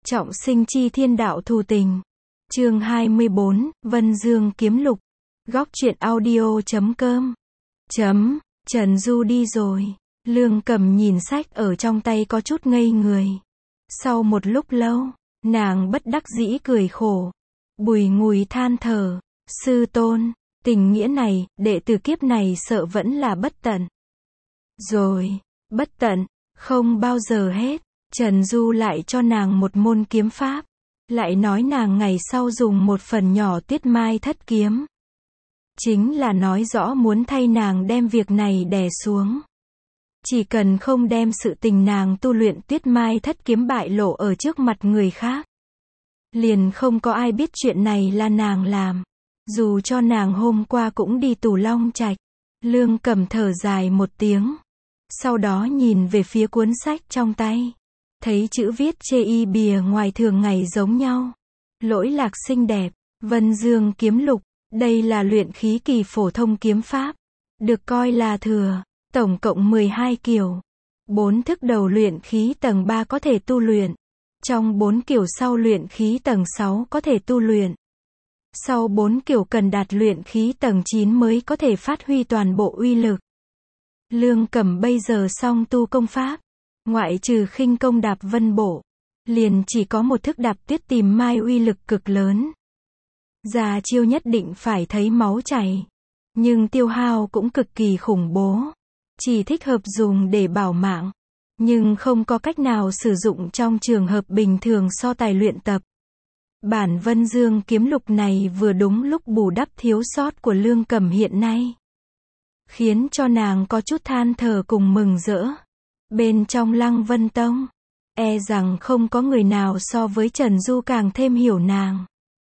Trọng sinh chi thiên đạo thù tình. Chương 24, Vân Dương kiếm lục. Góc truyện audio.com. Trần Du đi rồi. Lương Cầm nhìn sách ở trong tay có chút ngây người. Sau một lúc lâu, nàng bất đắc dĩ cười khổ. Bùi ngùi than thở. Sư tôn, tình nghĩa này, đệ tử kiếp này sợ vẫn là bất tận. Rồi, bất tận, không bao giờ hết. Trần Du lại cho nàng một môn kiếm pháp. Lại nói nàng ngày sau dùng một phần nhỏ Tuyết Mai Thất Kiếm. Chính là nói rõ muốn thay nàng đem việc này đè xuống. Chỉ cần không đem sự tình nàng tu luyện Tuyết Mai Thất Kiếm bại lộ ở trước mặt người khác. Liền không có ai biết chuyện này là nàng làm. Dù cho nàng hôm qua cũng đi Tù Long Trạch. Lương Cầm thở dài một tiếng. Sau đó nhìn về phía cuốn sách trong tay. Thấy chữ viết chê y bìa ngoài thường ngày giống nhau. Lỗi lạc xinh đẹp. Vân Dương kiếm lục. Đây là luyện khí kỳ phổ thông kiếm pháp. Được coi là thừa. Tổng cộng 12 kiểu. 4 thức đầu luyện khí tầng 3 có thể tu luyện. Trong 4 kiểu sau luyện khí tầng 6 có thể tu luyện. Sau 4 kiểu cần đạt luyện khí tầng 9 mới có thể phát huy toàn bộ uy lực. Lương Cầm bây giờ song tu công pháp. Ngoại trừ khinh công đạp vân bộ. Liền chỉ có một thức đạp tuyết tìm mai uy lực cực lớn. Ra chiêu nhất định phải thấy máu chảy. Nhưng tiêu hao cũng cực kỳ khủng bố. Chỉ thích hợp dùng để bảo mạng. Nhưng không có cách nào sử dụng trong trường hợp bình thường so tài luyện tập. Bản Vân Dương kiếm lục này vừa đúng lúc bù đắp thiếu sót của Lương Cầm hiện nay. Khiến cho nàng có chút than thở cùng mừng rỡ. Bên trong Lăng Vân Tông, e rằng không có người nào so với Trần Du càng thêm hiểu nàng.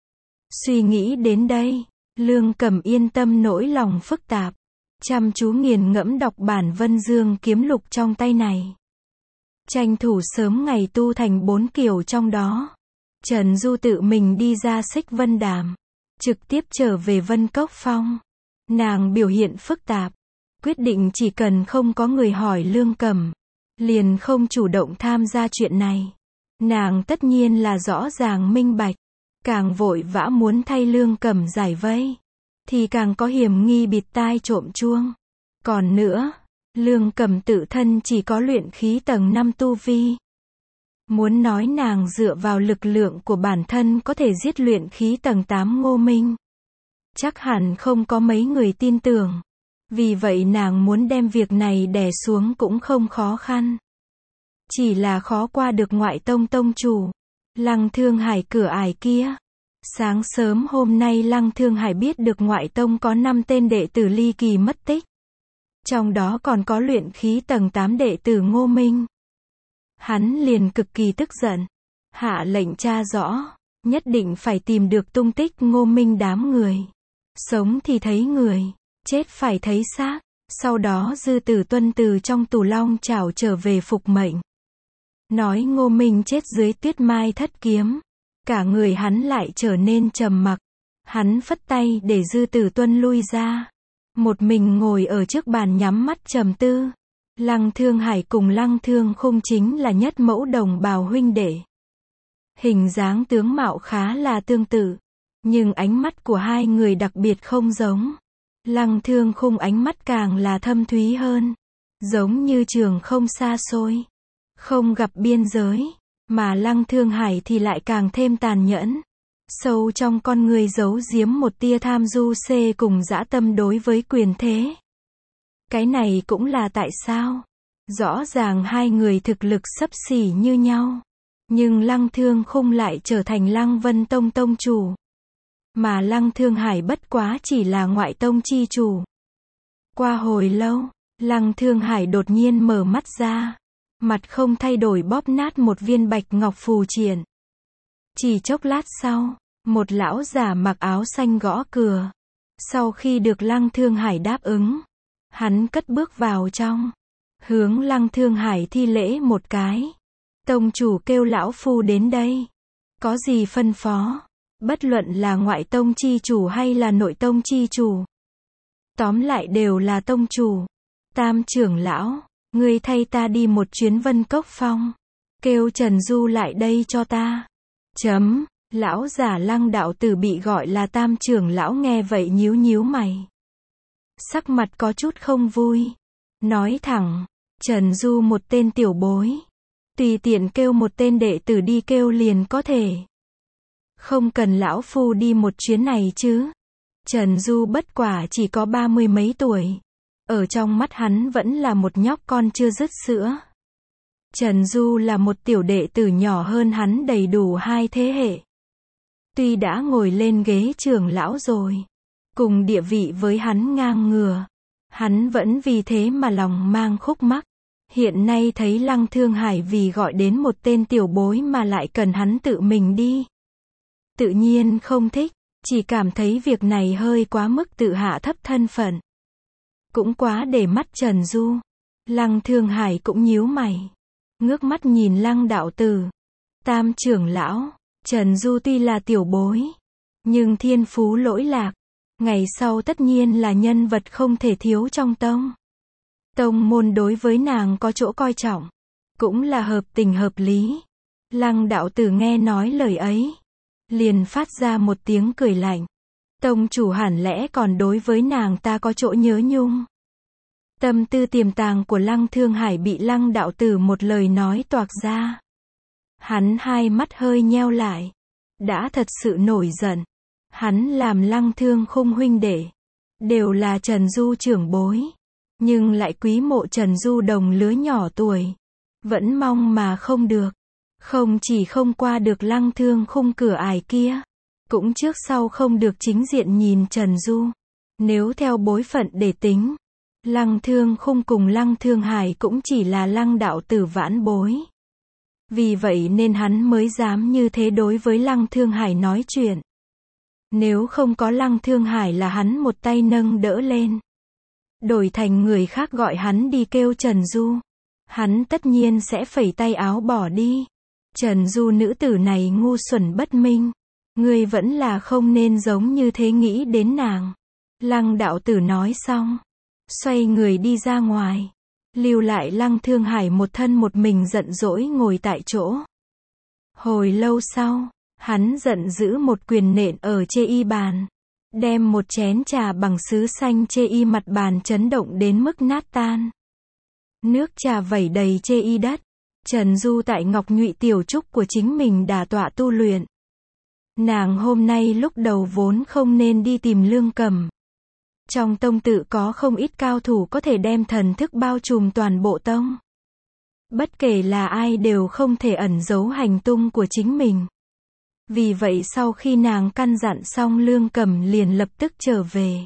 Suy nghĩ đến đây, Lương Cầm yên tâm nỗi lòng phức tạp. Chăm chú nghiền ngẫm đọc bản Vân Dương kiếm lục trong tay này. Tranh thủ sớm ngày tu thành 4 kiểu trong đó. Trần Du tự mình đi ra Xích Vân Đàm. Trực tiếp trở về Vân Cốc Phong. Nàng biểu hiện phức tạp. Quyết định chỉ cần không có người hỏi Lương Cầm. Liền không chủ động tham gia chuyện này. Nàng tất nhiên là rõ ràng minh bạch. Càng vội vã muốn thay Lương Cầm giải vây. Thì càng có hiểm nghi bịt tai trộm chuông. Còn nữa, Lương Cầm tự thân chỉ có luyện khí tầng 5 tu vi. Muốn nói nàng dựa vào lực lượng của bản thân có thể giết luyện khí tầng 8 Ngô Minh. Chắc hẳn không có mấy người tin tưởng. Vì vậy nàng muốn đem việc này đè xuống cũng không khó khăn. Chỉ là khó qua được ngoại tông tông chủ. Lăng Thương Hải cửa ải kia. Sáng sớm hôm nay Lăng Thương Hải biết được ngoại tông có 5 tên đệ tử ly kỳ mất tích. Trong đó còn có luyện khí tầng 8 đệ tử Ngô Minh. Hắn liền cực kỳ tức giận. Hạ lệnh tra rõ. Nhất định phải tìm được tung tích Ngô Minh đám người. Sống thì thấy người. Chết phải thấy xác. Sau đó Dư Tử Tuân từ trong Tù Long Chảo trở về phục mệnh. Nói Ngô Minh chết dưới Tuyết Mai Thất Kiếm. Cả người hắn lại trở nên trầm mặc. Hắn phất tay để Dư Tử Tuân lui ra. Một mình ngồi ở trước bàn nhắm mắt trầm tư. Lăng Thương Hải cùng Lăng Thương Khung chính là nhất mẫu đồng bào huynh đệ. Hình dáng tướng mạo khá là tương tự. Nhưng ánh mắt của hai người đặc biệt không giống. Lăng Thương Khung ánh mắt càng là thâm thúy hơn. Giống như trường không xa xôi. Không gặp biên giới. Mà Lăng Thương Hải thì lại càng thêm tàn nhẫn. Sâu trong con người giấu giếm một tia tham du xê cùng dã tâm đối với quyền thế. Cái này cũng là tại sao? Rõ ràng hai người thực lực xấp xỉ như nhau. Nhưng Lăng Thương Khung lại trở thành Lăng Vân Tông tông chủ. Mà Lăng Thương Hải bất quá chỉ là ngoại tông chi chủ. Qua hồi lâu, Lăng Thương Hải đột nhiên mở mắt ra. Mặt không thay đổi bóp nát một viên bạch ngọc phù triện. Chỉ chốc lát sau, một lão già mặc áo xanh gõ cửa. Sau khi được Lăng Thương Hải đáp ứng, hắn cất bước vào trong. Hướng Lăng Thương Hải thi lễ một cái. Tông chủ kêu lão phu đến đây. Có gì phân phó? Bất luận là ngoại tông chi chủ hay là nội tông chi chủ. Tóm lại đều là tông chủ. Tam trưởng lão, ngươi thay ta đi một chuyến Vân Cốc Phong. Kêu Trần Du lại đây cho ta. Lão giả Lăng đạo tử bị gọi là Tam trưởng lão nghe vậy nhíu nhíu mày. Sắc mặt có chút không vui. Nói thẳng, Trần Du một tên tiểu bối. Tùy tiện kêu một tên đệ tử đi kêu liền có thể. Không cần lão phu đi một chuyến này chứ. Trần Du bất quả chỉ có 30 mấy tuổi. Ở trong mắt hắn vẫn là một nhóc con chưa dứt sữa. Trần Du là một tiểu đệ tử nhỏ hơn hắn đầy đủ 2 thế hệ. Tuy đã ngồi lên ghế trưởng lão rồi, cùng địa vị với hắn ngang ngửa, hắn vẫn vì thế mà lòng mang khúc mắc. Hiện nay thấy Lăng Thương Hải vì gọi đến một tên tiểu bối mà lại cần hắn tự mình đi. Tự nhiên không thích, chỉ cảm thấy việc này hơi quá mức tự hạ thấp thân phận. Cũng quá để mắt Trần Du. Lăng Thương Hải cũng nhíu mày. Ngước mắt nhìn Lăng đạo tử. Tam trưởng lão, Trần Du tuy là tiểu bối, nhưng thiên phú lỗi lạc. Ngày sau tất nhiên là nhân vật không thể thiếu trong tông. Tông môn đối với nàng có chỗ coi trọng. Cũng là hợp tình hợp lý. Lăng đạo tử nghe nói lời ấy. Liền phát ra một tiếng cười lạnh. Tông chủ hẳn lẽ còn đối với nàng ta có chỗ nhớ nhung. Tâm tư tiềm tàng của Lăng Thương Hải bị Lăng đạo tử một lời nói toạc ra. Hắn hai mắt hơi nheo lại. Đã thật sự nổi giận. Hắn làm Lăng Thương Khung huynh đệ. Đều là Trần Du trưởng bối. Nhưng lại quý mộ Trần Du đồng lứa nhỏ tuổi. Vẫn mong mà không được. Không chỉ không qua được Lăng Thương Khung cửa ải kia. Cũng trước sau không được chính diện nhìn Trần Du. Nếu theo bối phận để tính. Lăng Thương Khung cùng Lăng Thương Hải cũng chỉ là Lăng đạo tử vãn bối. Vì vậy nên hắn mới dám như thế đối với Lăng Thương Hải nói chuyện. Nếu không có Lăng Thương Hải là hắn một tay nâng đỡ lên. Đổi thành người khác gọi hắn đi kêu Trần Du. Hắn tất nhiên sẽ phẩy tay áo bỏ đi. Trần Du nữ tử này ngu xuẩn bất minh. Ngươi vẫn là không nên giống như thế nghĩ đến nàng. Lăng đạo tử nói xong. Xoay người đi ra ngoài. Lưu lại Lăng Thương Hải một thân một mình giận dỗi ngồi tại chỗ. Hồi lâu sau, hắn giận dữ một quyền nện ở chê y bàn. Đem một chén trà bằng sứ xanh chê y mặt bàn chấn động đến mức nát tan. Nước trà vẩy đầy chê y đất. Trần Du tại Ngọc Nhụy tiểu trúc của chính mình đả tọa tu luyện. Nàng hôm nay lúc đầu vốn không nên đi tìm Lương Cầm. Trong tông tự có không ít cao thủ có thể đem thần thức bao trùm toàn bộ tông. Bất kể là ai đều không thể ẩn giấu hành tung của chính mình. Vì vậy sau khi nàng căn dặn xong Lương Cầm liền lập tức trở về.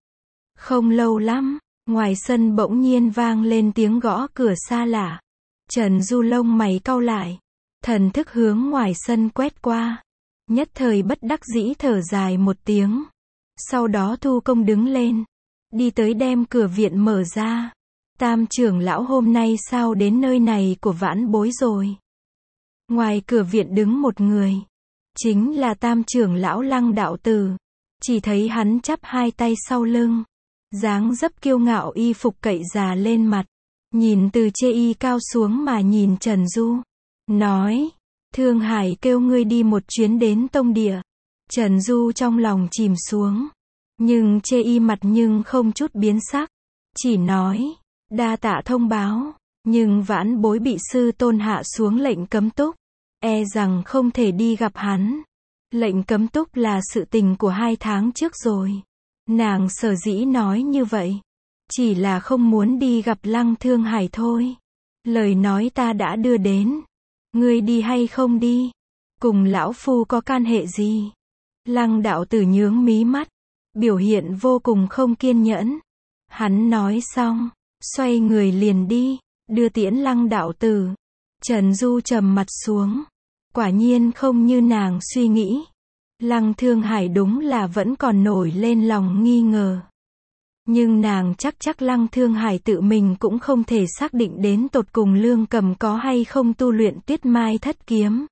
Không lâu lắm, ngoài sân bỗng nhiên vang lên tiếng gõ cửa xa lạ. Trần Du lông mày cau lại. Thần thức hướng ngoài sân quét qua. Nhất thời bất đắc dĩ thở dài một tiếng. Sau đó thu công đứng lên. Đi tới đem cửa viện mở ra. Tam trưởng lão hôm nay sao đến nơi này của vãn bối rồi. Ngoài cửa viện đứng một người. Chính là tam trưởng lão Lăng đạo tử. Chỉ thấy hắn chắp hai tay sau lưng. Dáng dấp kiêu ngạo y phục cậy già lên mặt. Nhìn từ chê y cao xuống mà nhìn Trần Du. Nói. Thương Hải kêu ngươi đi một chuyến đến tông địa. Trần Du trong lòng chìm xuống. Nhưng chê y mặt nhưng không chút biến sắc. Chỉ nói. Đa tạ thông báo. Nhưng vãn bối bị sư tôn hạ xuống lệnh cấm túc. E rằng không thể đi gặp hắn. Lệnh cấm túc là sự tình của 2 tháng trước rồi. Nàng sở dĩ nói như vậy. Chỉ là không muốn đi gặp Lăng Thương Hải thôi. Lời nói ta đã đưa đến. Ngươi đi hay không đi? Cùng lão phu có can hệ gì? Lăng đạo tử nhướng mí mắt. Biểu hiện vô cùng không kiên nhẫn. Hắn nói xong. Xoay người liền đi. Đưa tiễn Lăng đạo tử. Trần Du trầm mặt xuống. Quả nhiên không như nàng suy nghĩ. Lăng Thương Hải đúng là vẫn còn nổi lên lòng nghi ngờ. Nhưng nàng chắc Lăng Thương Hải tự mình cũng không thể xác định đến tột cùng Lương Cầm có hay không tu luyện Tuyết Mai Thất Kiếm.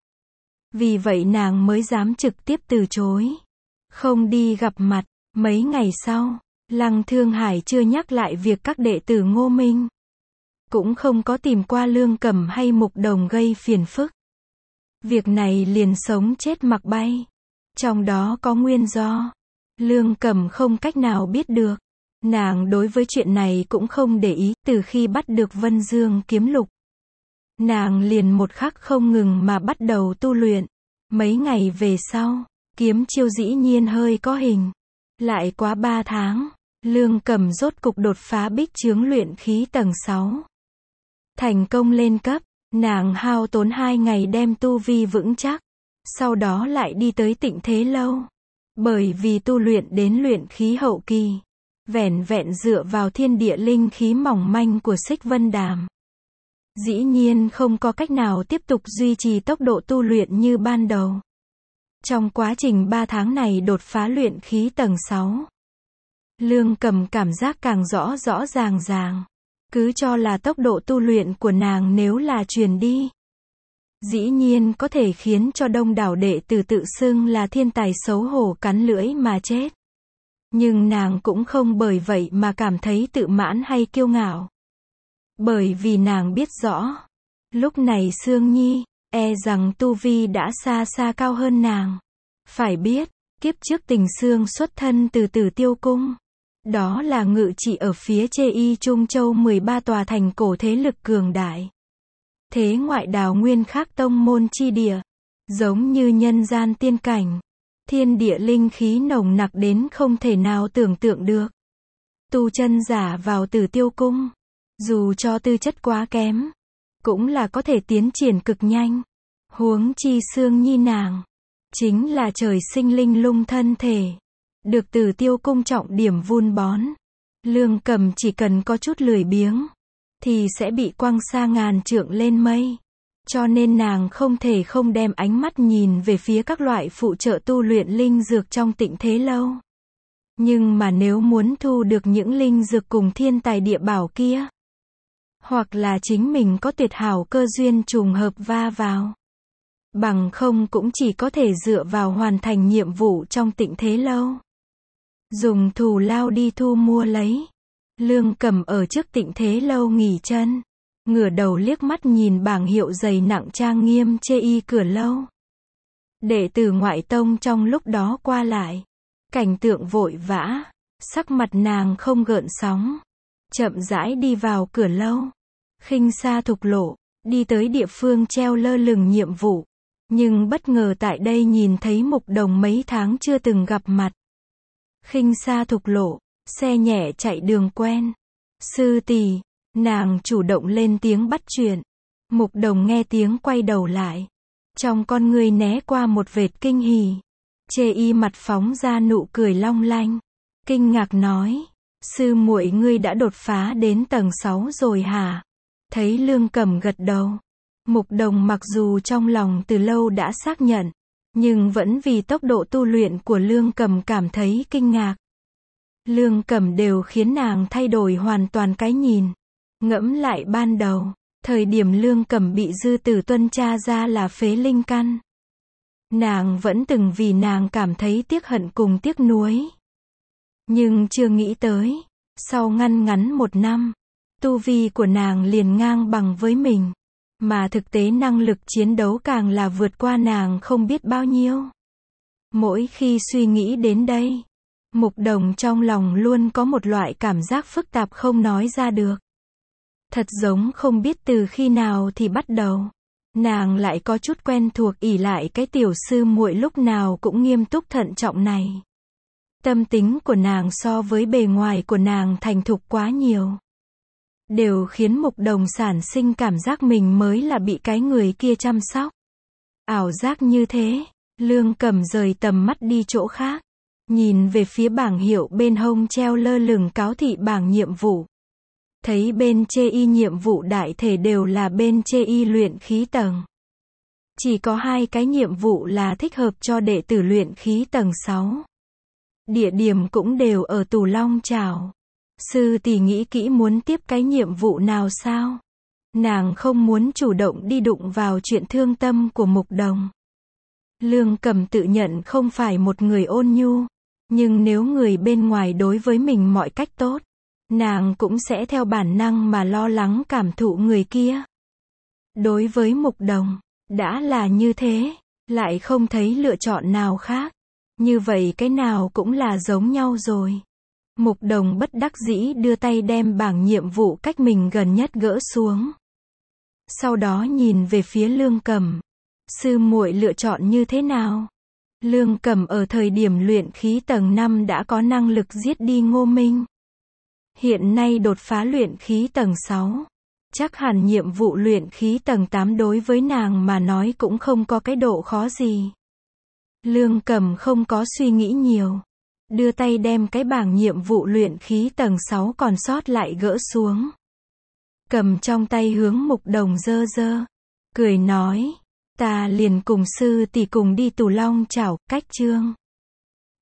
Vì vậy nàng mới dám trực tiếp từ chối. Không đi gặp mặt. Mấy ngày sau, Lăng Thương Hải chưa nhắc lại việc các đệ tử Ngô Minh. Cũng không có tìm qua Lương Cầm hay Mục Đồng gây phiền phức. Việc này liền sống chết mặc bay. Trong đó có nguyên do. Lương Cẩm không cách nào biết được. Nàng đối với chuyện này cũng không để ý, từ khi bắt được Vân Dương kiếm lục. Nàng liền một khắc không ngừng mà bắt đầu tu luyện. Mấy ngày về sau, kiếm chiêu dĩ nhiên hơi có hình. Lại quá 3 tháng, Lương Cẩm rốt cục đột phá bích chướng luyện khí tầng 6. Thành công lên cấp, nàng hao tốn 2 ngày đem tu vi vững chắc. Sau đó lại đi tới Tịnh Thế Lâu. Bởi vì tu luyện đến luyện khí hậu kỳ, vẻn vẹn dựa vào thiên địa linh khí mỏng manh của Xích Vân Đàm, dĩ nhiên không có cách nào tiếp tục duy trì tốc độ tu luyện như ban đầu. Trong quá trình 3 tháng này đột phá luyện khí tầng 6, Lương Cẩm cảm giác càng rõ rõ ràng ràng. Cứ cho là tốc độ tu luyện của nàng nếu là truyền đi, dĩ nhiên có thể khiến cho đông đảo đệ tử tự xưng là thiên tài xấu hổ cắn lưỡi mà chết. Nhưng nàng cũng không bởi vậy mà cảm thấy tự mãn hay kiêu ngạo. Bởi vì nàng biết rõ, lúc này Sương Nhi, e rằng tu vi đã xa xa cao hơn nàng. Phải biết, kiếp trước Tình Sương xuất thân từ Tử Tiêu Cung. Đó là ngự trị ở phía Chê Y Trung Châu 13 tòa thành cổ thế lực cường đại. Thế ngoại đào nguyên khác tông môn chi địa. Giống như nhân gian tiên cảnh. Thiên địa linh khí nồng nặc đến không thể nào tưởng tượng được. Tu chân giả vào Tử Tiêu Cung, dù cho tư chất quá kém, cũng là có thể tiến triển cực nhanh. Huống chi Sương Nhi nàng, chính là trời sinh linh lung thân thể. Được Tử Tiêu Cung trọng điểm vun bón. Lương Cẩm chỉ cần có chút lười biếng, thì sẽ bị quăng xa ngàn trượng lên mây. Cho nên nàng không thể không đem ánh mắt nhìn về phía các loại phụ trợ tu luyện linh dược trong Tịnh Thế Lâu. Nhưng mà nếu muốn thu được những linh dược cùng thiên tài địa bảo kia, hoặc là chính mình có tuyệt hảo cơ duyên trùng hợp va vào, bằng không cũng chỉ có thể dựa vào hoàn thành nhiệm vụ trong Tịnh Thế Lâu, dùng thù lao đi thu mua lấy. Lương Cẩm ở trước Tịnh Thế Lâu nghỉ chân, ngửa đầu liếc mắt nhìn bảng hiệu dày nặng trang nghiêm Chê Y cửa lâu. Đệ tử ngoại tông trong lúc đó qua lại, cảnh tượng vội vã, sắc mặt nàng không gợn sóng, chậm rãi đi vào cửa lâu. Khinh xa thục lộ, đi tới địa phương treo lơ lửng nhiệm vụ, nhưng bất ngờ tại đây nhìn thấy Mục Đồng mấy tháng chưa từng gặp mặt. Khinh xa thục lộ, xe nhẹ chạy đường quen. Sư tỷ, nàng chủ động lên tiếng bắt chuyện. Mục Đồng nghe tiếng quay đầu lại, trong con người né qua một vệt kinh hỉ. Chê Y mặt phóng ra nụ cười long lanh, kinh ngạc nói: "Sư muội ngươi đã đột phá đến tầng 6 rồi hả?" Thấy Lương Cẩm gật đầu, Mục Đồng mặc dù trong lòng từ lâu đã xác nhận, nhưng vẫn vì tốc độ tu luyện của Lương Cẩm cảm thấy kinh ngạc. Lương Cẩm đều khiến nàng thay đổi hoàn toàn cái nhìn. Ngẫm lại ban đầu, thời điểm Lương Cẩm bị Dư Tử Tuân tra ra là phế linh căn, nàng vẫn từng vì nàng cảm thấy tiếc hận cùng tiếc nuối. Nhưng chưa nghĩ tới, sau ngăn ngắn 1 năm, tu vi của nàng liền ngang bằng với mình, mà thực tế năng lực chiến đấu càng là vượt qua nàng không biết bao nhiêu. Mỗi khi suy nghĩ đến đây, Mục Đồng trong lòng luôn có một loại cảm giác phức tạp không nói ra được. Thật giống không biết từ khi nào thì bắt đầu, nàng lại có chút quen thuộc ỷ lại cái tiểu sư muội lúc nào cũng nghiêm túc thận trọng này. Tâm tính của nàng so với bề ngoài của nàng thành thục quá nhiều, đều khiến Mục Đồng sản sinh cảm giác mình mới là bị cái người kia chăm sóc. Ảo giác như thế, Lương Cẩm rời tầm mắt đi chỗ khác, nhìn về phía bảng hiệu bên hông treo lơ lửng cáo thị bảng nhiệm vụ. Thấy bên Chê Y nhiệm vụ đại thể đều là bên Chê Y luyện khí tầng. Chỉ có 2 cái nhiệm vụ là thích hợp cho đệ tử luyện khí tầng 6. Địa điểm cũng đều ở Tù Long Chảo. Sư tỷ nghĩ kỹ muốn tiếp cái nhiệm vụ nào sao? Nàng không muốn chủ động đi đụng vào chuyện thương tâm của Mục Đồng. Lương Cẩm tự nhận không phải một người ôn nhu, nhưng nếu người bên ngoài đối với mình mọi cách tốt, nàng cũng sẽ theo bản năng mà lo lắng cảm thụ người kia. Đối với Mục Đồng, Đã là như thế, lại không thấy lựa chọn nào khác. Như vậy cái nào cũng là giống nhau rồi. Mục Đồng bất đắc dĩ đưa tay đem bảng nhiệm vụ cách mình gần nhất gỡ xuống. Sau đó nhìn về phía Lương Cẩm. Sư muội lựa chọn như thế nào? Lương Cẩm ở thời điểm luyện khí tầng 5 đã có năng lực giết đi Ngô Minh. Hiện nay đột phá luyện khí tầng 6. Chắc hẳn nhiệm vụ luyện khí tầng 8 đối với nàng mà nói cũng không có cái độ khó gì. Lương Cẩm không có suy nghĩ nhiều. Đưa tay đem cái bảng nhiệm vụ luyện khí tầng 6 còn sót lại gỡ xuống. Cầm trong tay hướng Mục Đồng dơ dơ. Cười nói. Ta liền cùng sư tỷ cùng đi Tù Long Chảo, cách chương.